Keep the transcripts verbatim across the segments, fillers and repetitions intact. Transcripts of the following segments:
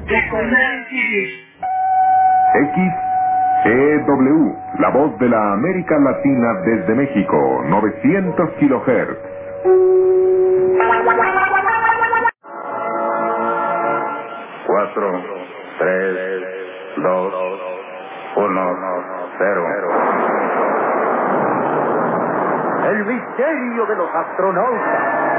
X E W, la voz de la América Latina desde México, novecientos kilohertz. Cuatro, tres, dos, uno, cero. El misterio de los astronautas.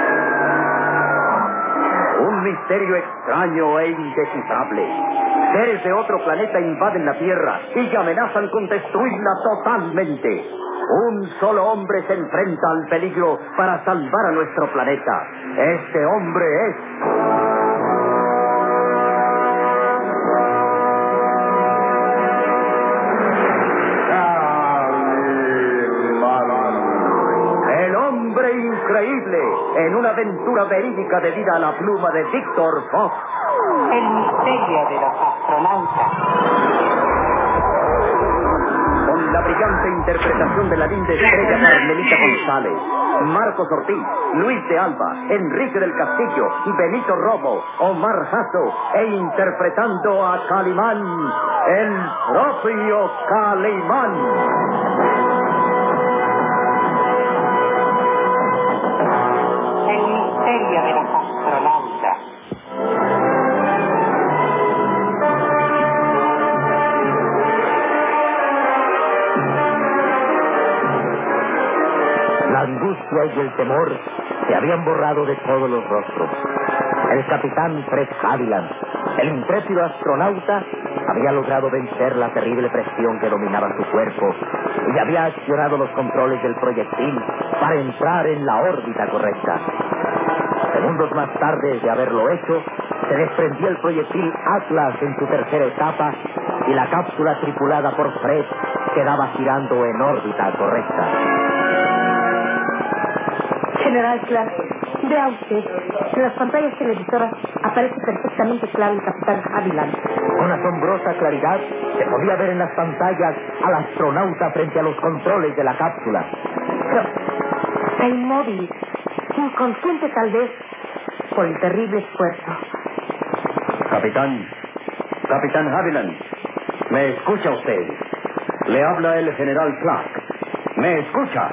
Un misterio extraño e indescifrable. Seres de otro planeta invaden la Tierra y amenazan con destruirla totalmente. Un solo hombre se enfrenta al peligro para salvar a nuestro planeta. Este hombre es... el hombre increíble, en una aventura verídica debida a la pluma de Víctor Fox. El misterio de los astronautas. Con la brillante interpretación de la linda estrella Carmelita González, Marcos Ortiz, Luis de Alba, Enrique del Castillo, Benito Romo, Omar Jasso, e interpretando a Calimán, el propio Calimán. El misterio de los astronautas. La angustia y el temor se habían borrado de todos los rostros. El capitán Fred Haviland, el intrépido astronauta, había logrado vencer la terrible presión que dominaba su cuerpo y había accionado los controles del proyectil para entrar en la órbita correcta. Segundos más tarde de haberlo hecho, se desprendió el proyectil Atlas en su tercera etapa y la cápsula tripulada por Fred quedaba girando en órbita correcta. General Clark, vea usted, en las pantallas televisoras aparece perfectamente claro el capitán Haviland. Con asombrosa claridad se podía ver en las pantallas al astronauta frente a los controles de la cápsula. Pero está inmóvil, inconsciente tal vez, por el terrible esfuerzo. Capitán, capitán Haviland, ¿me escucha usted? Le habla el general Clark. ¿Me escucha?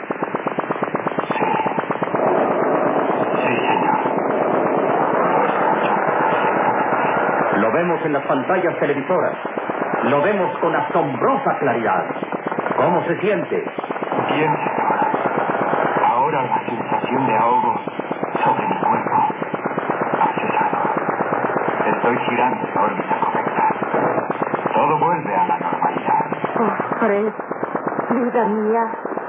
Lo vemos en las pantallas televisoras. Lo vemos con asombrosa claridad. ¿Cómo se siente? Bien, señor. Ahora la sensación de ahogo sobre mi cuerpo ha cesado. Estoy girando en órbita correcta. Todo vuelve a la normalidad. Oh, Fred, vida mía.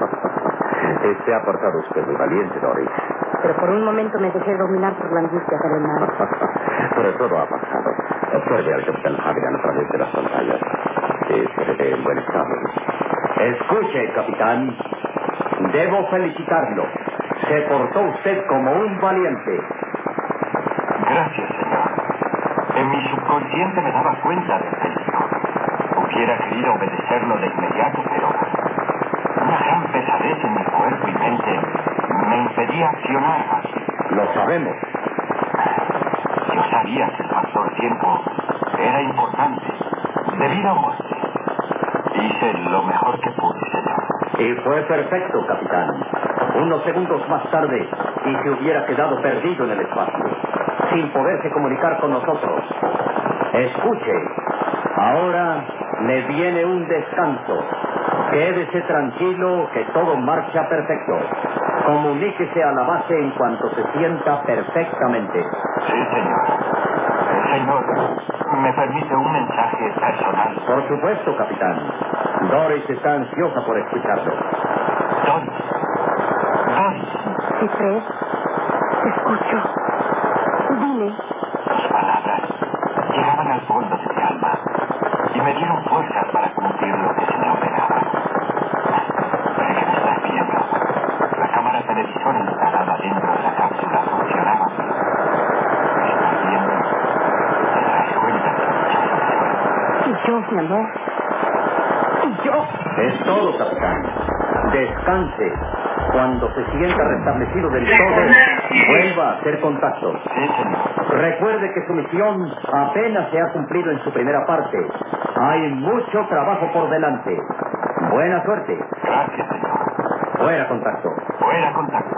Se ha portado usted muy valiente, Doris. Pero por un momento me dejé dominar por la angustia del hermano. Pero todo ha pasado. Observe al capitán Haviland a través de las pantallas. Sí, se ve en buen estado. Escuche, capitán. Debo felicitarlo. Se portó usted como un valiente. Gracias, señor. En mi subconsciente me daba cuenta del peligro. Hubiera querido obedecerlo de inmediato, pero una gran pesadez en mi cuerpo y mente me impedía accionar. Lo sabemos. Yo sabía que el factor tiempo era importante, de vida o muerte. Hice lo mejor que pude, señor. Y fue perfecto, capitán. Unos segundos más tarde, y se hubiera quedado perdido en el espacio, sin poderse comunicar con nosotros. Escuche, ahora le viene un descanso. Quédese tranquilo, que todo marcha perfecto. Comuníquese a la base en cuanto se sienta perfectamente. Sí, señor. Señor, ¿me permite un mensaje personal? Por supuesto, capitán. Doris está ansiosa por escucharlo. Doris. Doris. Sí, Fred, te escucho. Dime. Sus palabras llegaban al fondo de mi alma y me dieron fuerzas para cumplir lo que se me ordenaba. Parece que me estás viendo. La cámara televisora instalada dentro de la cápsula funcionaba. ¿Me estás viendo? ¿Te das cuenta? Y yo, mi amor. Y yo. Es todo, capitán. Descanse. Cuando se sienta restablecido del todo, vuelva a hacer contacto. Recuerde que su misión apenas se ha cumplido en su primera parte. Hay mucho trabajo por delante. Buena suerte. Gracias, señor. Fuera contacto. Fuera contacto.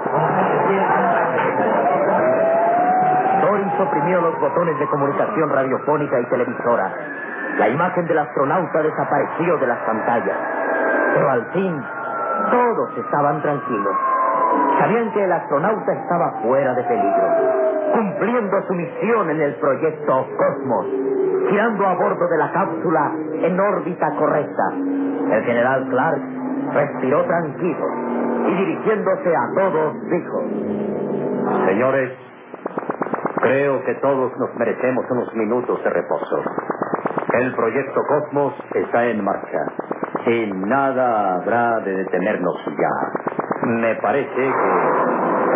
Doris oprimió los botones de comunicación radiofónica y televisora. La imagen del astronauta desapareció de las pantallas. Pero al fin, todos estaban tranquilos. Sabían que el astronauta estaba fuera de peligro, cumpliendo su misión en el proyecto Cosmos, girando a bordo de la cápsula en órbita correcta. El general Clark respiró tranquilo y dirigiéndose a todos dijo: señores, creo que todos nos merecemos unos minutos de reposo. El proyecto Cosmos está en marcha y nada habrá de detenernos ya. Me parece que...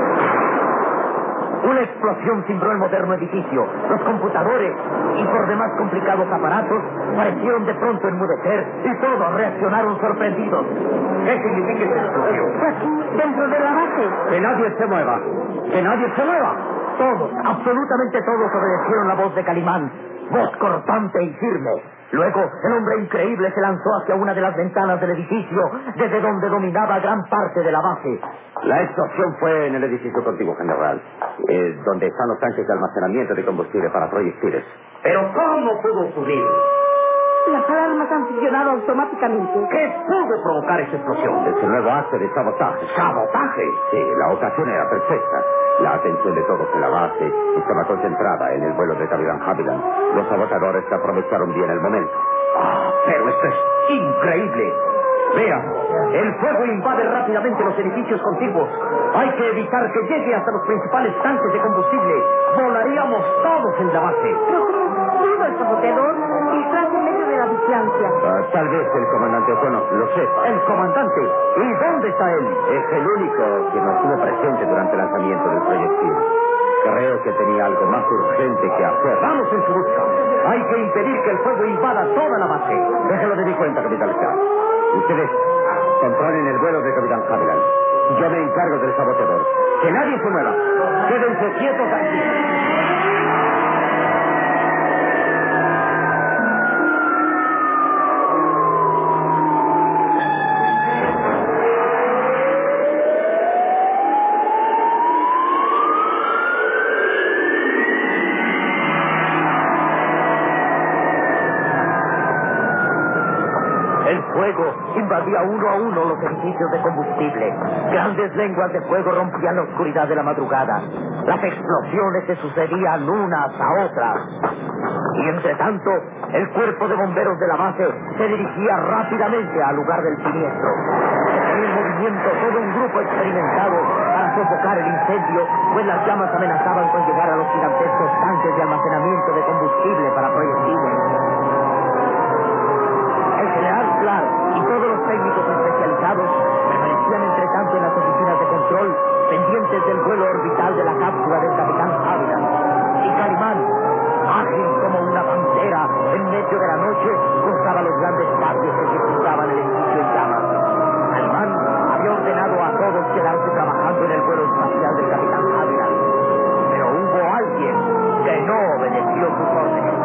Una explosión cimbró el moderno edificio. Los computadores y por demás complicados aparatos parecieron de pronto enmudecer y todos reaccionaron sorprendidos. ¿Qué significa esta explosión? Aquí, dentro de la base. Que nadie se mueva. Que nadie se mueva. Todos, absolutamente todos obedecieron la voz de Calimán. Voz cortante y firme. Luego, el hombre increíble se lanzó hacia una de las ventanas del edificio, desde donde dominaba gran parte de la base. La explosión fue en el edificio contiguo, general, eh, donde están los tanques de almacenamiento de combustible para proyectiles. ¿Pero cómo pudo ocurrir? Las alarmas han funcionado automáticamente. ¿Qué pudo provocar esa explosión? Es el nuevo acto de sabotaje. ¿Sabotaje? Sí, la ocasión era perfecta. La atención de todos en la base estaba concentrada en el vuelo de Capitán Haviland. Los sabotadores aprovecharon bien el momento. ¡Ah, pero esto es increíble! Vean, el fuego invade rápidamente los edificios contiguos. Hay que evitar que llegue hasta los principales tanques de combustible. Volaríamos todos en la base. Pero ¿cómo pudo el saboteador filtrarse en medio de la vigilancia? Uh, tal vez el comandante O'Connor lo sepa. ¿El comandante? ¿Y dónde está él? Es el único que no estuvo presente durante el lanzamiento del proyectil. Creo que tenía algo más urgente que hacer. ¡Vamos en su busca! Hay que impedir que el fuego invada toda la base. Déjalo de mi cuenta, Capitán Scott. Ustedes controlen el vuelo de Capitán Haviland. Yo me encargo del saboteador. ¡Que nadie se mueva! ¡Quédense quietos aquí! El fuego invadía uno a uno los edificios de combustible. Grandes lenguas de fuego rompían la oscuridad de la madrugada. Las explosiones se sucedían unas a otras. Y entre tanto, el cuerpo de bomberos de la base se dirigía rápidamente al lugar del siniestro. En movimiento todo un grupo experimentado para sofocar el incendio, pues las llamas amenazaban con llegar a los gigantescos tanques de almacenamiento de combustible para proyectiles. El general Clark y todos los técnicos especializados permanecían entre tanto en las oficinas de control, pendientes del vuelo orbital de la cápsula del capitán Haviland. Y Calimán, ágil como una pantera, en medio de la noche, cruzaba los grandes patios que circundaban el edificio en llamas. Calimán había ordenado a todos quedarse trabajando en el vuelo espacial del capitán Haviland. Pero hubo alguien que no obedeció sus órdenes.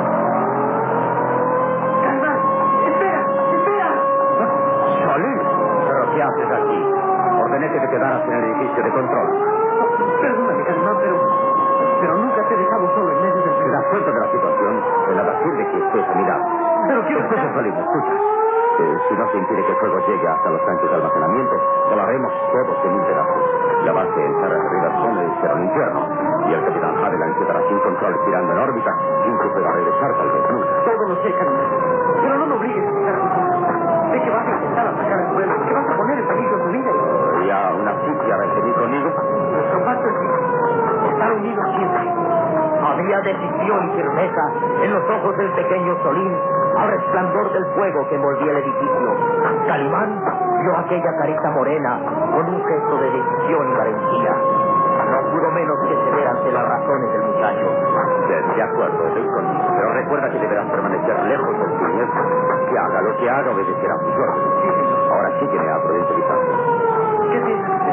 ¿Qué haces aquí? Ordené que te quedaras en el edificio de control. Perdóname, Calimán, pero... Pero nunca te he dejado solo en medio del... ¿Te das cuenta de la situación? De nada sirve que estés a mi lado. Pero quiero... Escucha, Solís, escucha. Eh, si no se impide que el fuego llegue hasta los tanques de almacenamiento, volaremos todos en un pedazo. La base en Terra Riverson será un infierno. Y el capitán Haviland quedará sin control girando en órbita sin que pueda regresar tal vez nunca. Todo lo sé, Calimán. Pero no me obligues a estar aquí. Sé que vas a intentar atacar el vuelo, que vas a poner en peligro tu vida. ¿Podría una psiquia venir conmigo? Nuestro pacto es estar unidos siempre. Había decisión y firmeza en los ojos del pequeño Solín al resplandor del fuego que envolvía el edificio. Calimán vio aquella carita morena con un gesto de decisión y valentía. No pudo menos que ceder ante las razones del muchacho. De acuerdo, estoy contigo. Pero recuerda que deberás permanecer lejos del siniestro. Que haga lo que haga, obedecerá sus órdenes. Ahora sí que me ha prudencializado. ¿Qué piensas?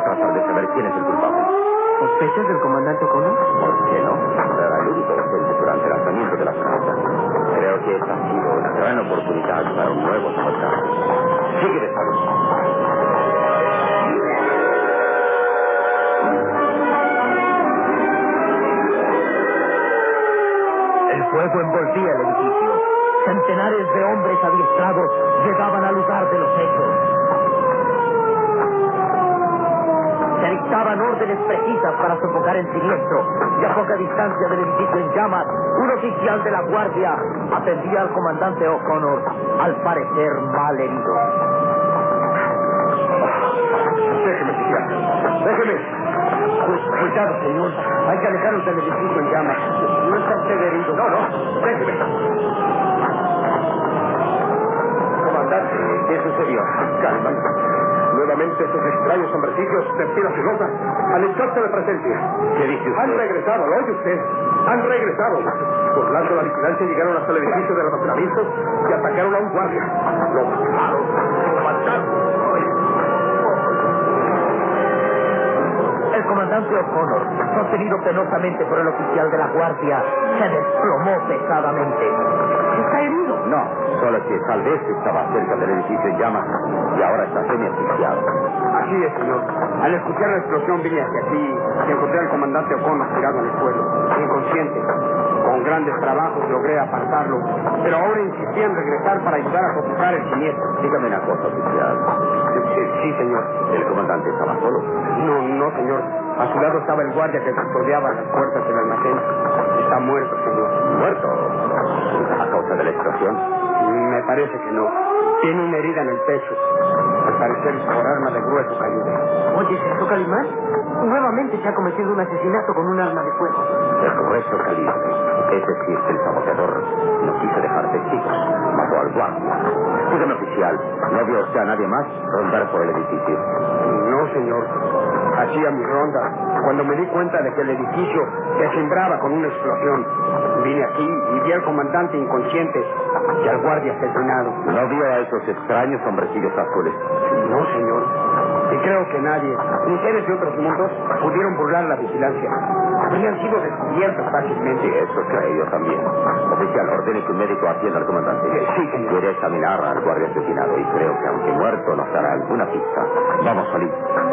tratar de saber quién es el culpable. ¿Sospechas del comandante O'Connor? ¿Por qué no? Era el único docente durante el lanzamiento de las cartas. Creo que esta ha sido una gran oportunidad para un nuevo sabotaje. Sigue de salud. El fuego envolvía el edificio. Centenares de hombres adiestrados llegaban al lugar de los hechos. Se dictaban órdenes precisas para sofocar el siniestro, y a poca distancia del edificio en llamas, un oficial de la guardia atendía al comandante O'Connor, al parecer mal herido. Déjeme, oficial. Déjeme. Cuidado, señor. Hay que alejarnos del edificio en llamas. No está usted herido. No, no. Déjeme. Comandante, ¿qué sucedió? Calma. Nuevamente esos extraños hombrecillos de piel filosa han echado de presencia. ¿Qué dice usted? Han regresado, ¿lo oye usted? Han regresado. Burlando la vigilancia, llegaron hasta el edificio del almacenamiento y atacaron a un guardia. Lo mataron. Lo mataron. El comandante O'Connor, sostenido penosamente por el oficial de la guardia, se desplomó pesadamente. ¿Está herido? No, solo que tal vez estaba cerca del edificio en llamas y ahora está semi-asfixiado. Así es, señor. Al escuchar la explosión vine hacia aquí y encontré al comandante O'Connor tirado en el suelo, inconsciente. Con grandes trabajos logré apartarlo, pero ahora insistí en regresar para ayudar a sofocar el siniestro. Dígame una cosa, oficial. Sí, sí, señor. ¿El comandante estaba solo? No, no, señor. A su lado estaba el guardia que custodiaba las puertas del almacén. Está muerto, señor. ¿Muerto? ¿A causa de la explosión? Me parece que no. Tiene una herida en el pecho. Al parecer por arma de grueso calibre. Oye, ¿es eso, Calimán? Nuevamente se ha cometido un asesinato con un arma de fuego. De grueso calibre. Es decir, que el saboteador no quiso dejar testigos. Mató al guardia. Dígame, oficial, ¿no vio usted a nadie más rondar por el edificio? No, señor. Hacía mi ronda cuando me di cuenta de que el edificio se cimbraba con una explosión. Vine aquí y vi al comandante inconsciente y al guardia asesinado. ¿No vio a esos extraños hombrecillos azules? No, señor. Y creo que nadie, ni seres de otros mundos, pudieron burlar la vigilancia. Habrían sido descubiertos fácilmente. Sí, eso creo yo también. Oficial, ordene que un médico atienda al comandante. Sí, señor. Quiere examinar al guardia asesinado y creo que aunque muerto nos dará alguna pista. Vamos, salir.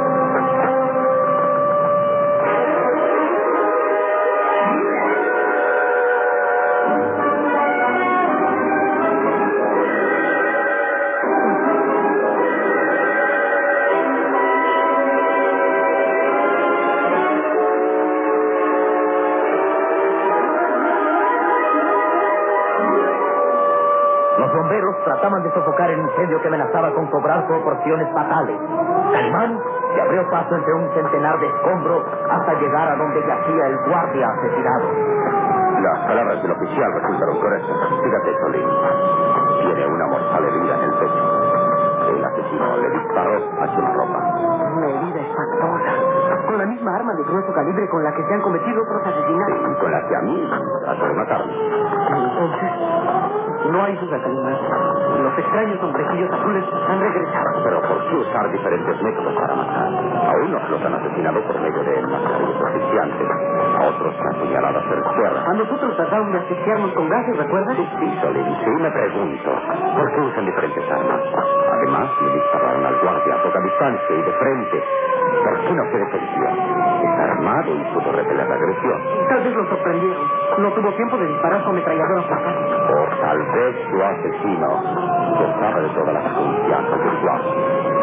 Los bomberos trataban de sofocar el incendio que amenazaba con cobrar proporciones fatales. Calimán se abrió paso entre un centenar de escombros hasta llegar a donde yacía el guardia asesinado. Las palabras del oficial resultaron correctas. Fíjate, Solín. Tiene una mortal herida en el pecho. El asesino le disparó a quemarropa. Una herida espantosa. Con la misma arma de grueso calibre con la que se han cometido otros asesinatos. Y con la que a mí trató de matarme. Entonces, no hay duda, Calimán. Los extraños hombrecillos azules han regresado. Pero ¿por qué usar diferentes métodos para matar? A unos los han asesinado por medio de mascarillas asfixiantes, a otros a puñaladas certeras. A nosotros trataron de asfixiarnos con gases, ¿recuerdas? Sí, Solín, sí me pregunto, ¿por qué usan diferentes armas? Además, le dispararon al guardia a poca distancia y de frente. ¿Por qué no se defendió? Está armado y pudo repeler la agresión. Tal vez lo sorprendieron. No tuvo tiempo de disparar su ametralladora portátil. O tal vez su asesino gozaba de toda la confianza del guardia.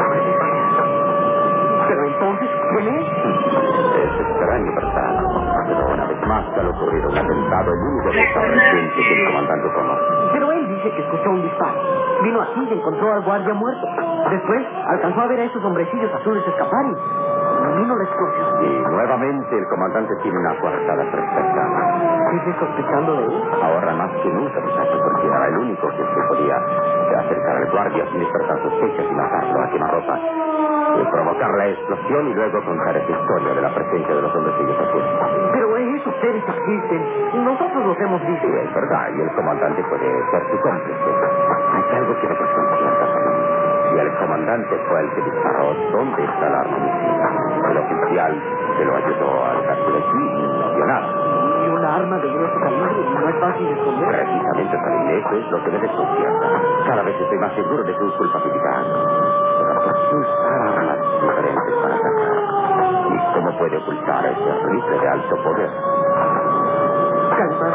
Pero entonces, ¿quién es? Es extraño, ¿verdad? Pero una vez más se le ocurrido un atentado, el único que está reciente que el comandante O'Connor. Pero él dice que escuchó un disparo. Vino aquí y encontró al guardia muerto. Después alcanzó a ver a esos hombrecillos azules escapar y vino la explosión. Y nuevamente el comandante tiene una coartada perfecta. ¿Sigue sospechando de él? Ahora más que nunca, muchacho, porque era el único que se podía acercar al guardia sin despertar sospechas y matarlo a quemarropa. Y provocar la explosión y luego contar esa historia de la presencia de los hombrecillos azules. Pero esos seres existen. Nosotros los hemos visto. Sí, es verdad, y el comandante puede ser su cómplice. Hay algo que me desconcierta, Solín. Si el comandante fue el que disparó, ¿dónde está el arma misil? El oficial que lo ayudó al caso de aquí no vio nada. Y una arma de grueso calibre no es fácil de esconder. Precisamente, Salim, eso es lo que me desconcierta. Cada vez estoy más seguro de su culpabilidad. Pero ¿por qué usar armas diferentes para atacar? ¿Y cómo puede ocultar ese rifle de alto poder? Calimán.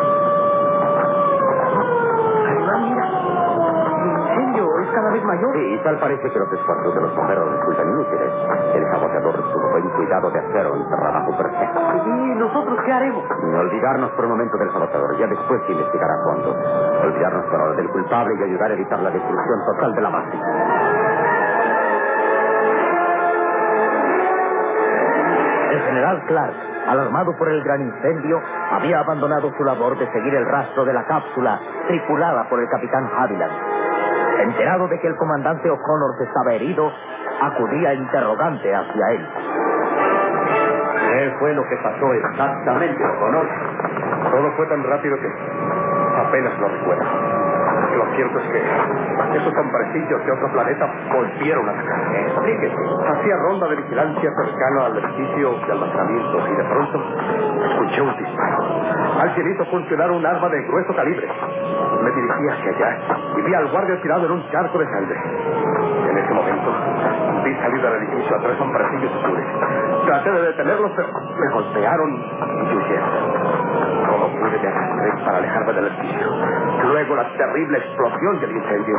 Calimán, mira. El incendio es cada vez mayor. Sí, y tal parece que los esfuerzos de los bomberos resultan inútiles. El saboteador tuvo buen cuidado de hacer un trabajo perfecto. ¿Y nosotros qué haremos? No olvidarnos por un momento del sabotador, ya después se investigará a fondo. Olvidarnos por ahora del culpable y ayudar a evitar la destrucción total de la base. El general Clark, alarmado por el gran incendio, había abandonado su labor de seguir el rastro de la cápsula tripulada por el capitán Haviland. Enterado de que el comandante O'Connor estaba herido, acudía interrogante hacia él. ¿Qué fue lo que pasó exactamente, O'Connor? Todo fue tan rápido que apenas lo recuerdo. Lo cierto es que esos hombrecillos de otro planeta volvieron a atacar. Explíquese. Hacía ronda de vigilancia cercana al edificio de almacenamiento y de pronto escuché un disparo. Alguien hizo funcionar un arma de grueso calibre. Me dirigí hacia allá y vi al guardia tirado en un charco de sangre. En ese momento vi salir del edificio a tres hombrecillos azules. Traté de detenerlos, pero me golpearon y huyeron. Como pude me arrastré para alejarme del edificio. Luego la terrible explosión del incendio.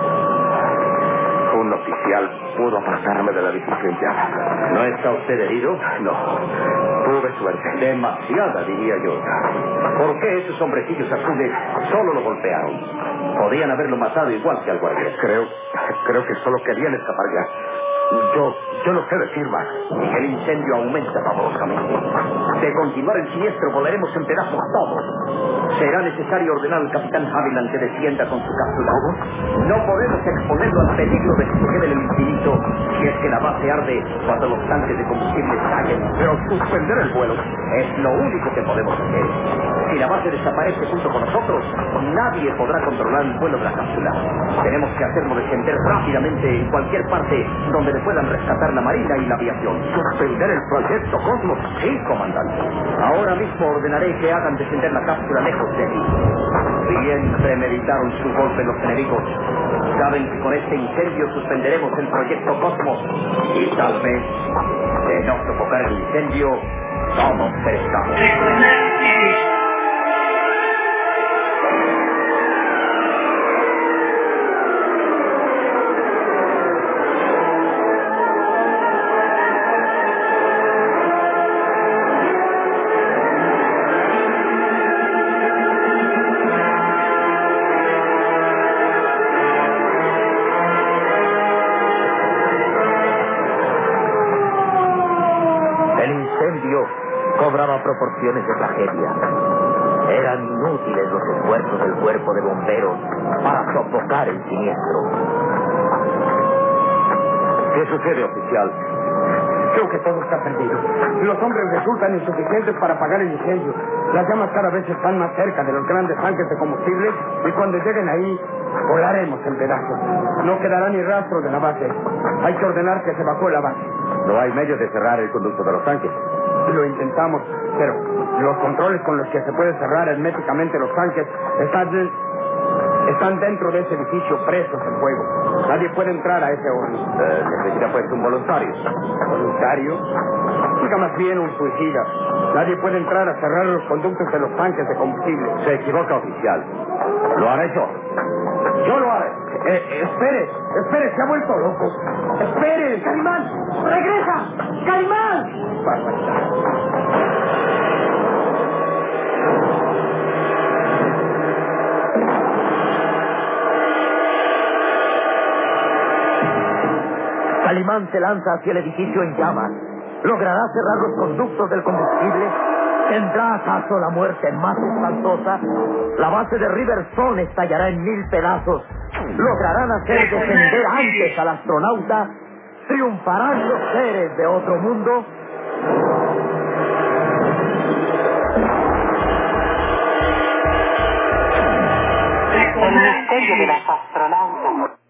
Un oficial pudo apartarme del edificio en llamas. ¿No está usted herido? No. Tuve suerte. Demasiada, diría yo. ¿Por qué esos hombrecillos azules solo lo golpearon? Podían haberlo matado igual que al guardia. Creo, creo que solo querían escapar ya. Yo, yo no sé decir más. Y el incendio aumenta pavorosamente. De continuar el siniestro, volaremos en pedazos todos. Será necesario ordenar al capitán Haviland que descienda con su cápsula. No podemos exponerlo al peligro de que se quede en el infinito si es que la base arde cuando los tanques de combustible estallen. Pero suspender el vuelo es lo único que podemos hacer. Si la base desaparece junto con nosotros, nadie podrá controlar el vuelo de la cápsula. Tenemos que hacerlo descender rápidamente en cualquier parte donde le puedan rescatar la marina y la aviación. ¿Suspender el proyecto Cosmos? Sí, comandante. Ahora mismo ordenaré que hagan descender la cápsula lejos de aquí. Bien premeditaron su golpe los enemigos. Saben que con este incendio suspenderemos el proyecto Cosmos. Y tal vez, de no sofocar el incendio, todos perezcamos. Cobraba proporciones de tragedia. Eran inútiles los esfuerzos del cuerpo de bomberos para sofocar el siniestro. ¿Qué sucede, oficial? Creo que todo está perdido. Los hombres resultan insuficientes para apagar el incendio. Las llamas cada vez están más cerca de los grandes tanques de combustible y cuando lleguen ahí, volaremos en pedazos. No quedará ni rastro de la base. Hay que ordenar que se evacúe la base. No hay medio de cerrar el conducto de los tanques. Lo intentamos, pero los controles con los que se puede cerrar herméticamente los tanques están, de, están dentro de ese edificio presos en fuego. Nadie puede entrar a ese horno. Eh, necesita pues un voluntario. ¿Voluntario? Diga más bien un suicida. Nadie puede entrar a cerrar los conductos de los tanques de combustible. Se equivoca, oficial. Lo haré yo. Yo lo haré. Eh, espere, espere, se ha vuelto loco. Espere, Calimán, regresa, Calimán. Barbaridad. Calimán se lanza hacia el edificio en llamas. Logrará cerrar los conductos del combustible. ¿Tendrá acaso la muerte más espantosa? La base de Riverstone estallará en mil pedazos. ¿Lograrán hacer descender antes al astronauta? ¿Triunfarán los seres de otro mundo? El misterio de las astronautas.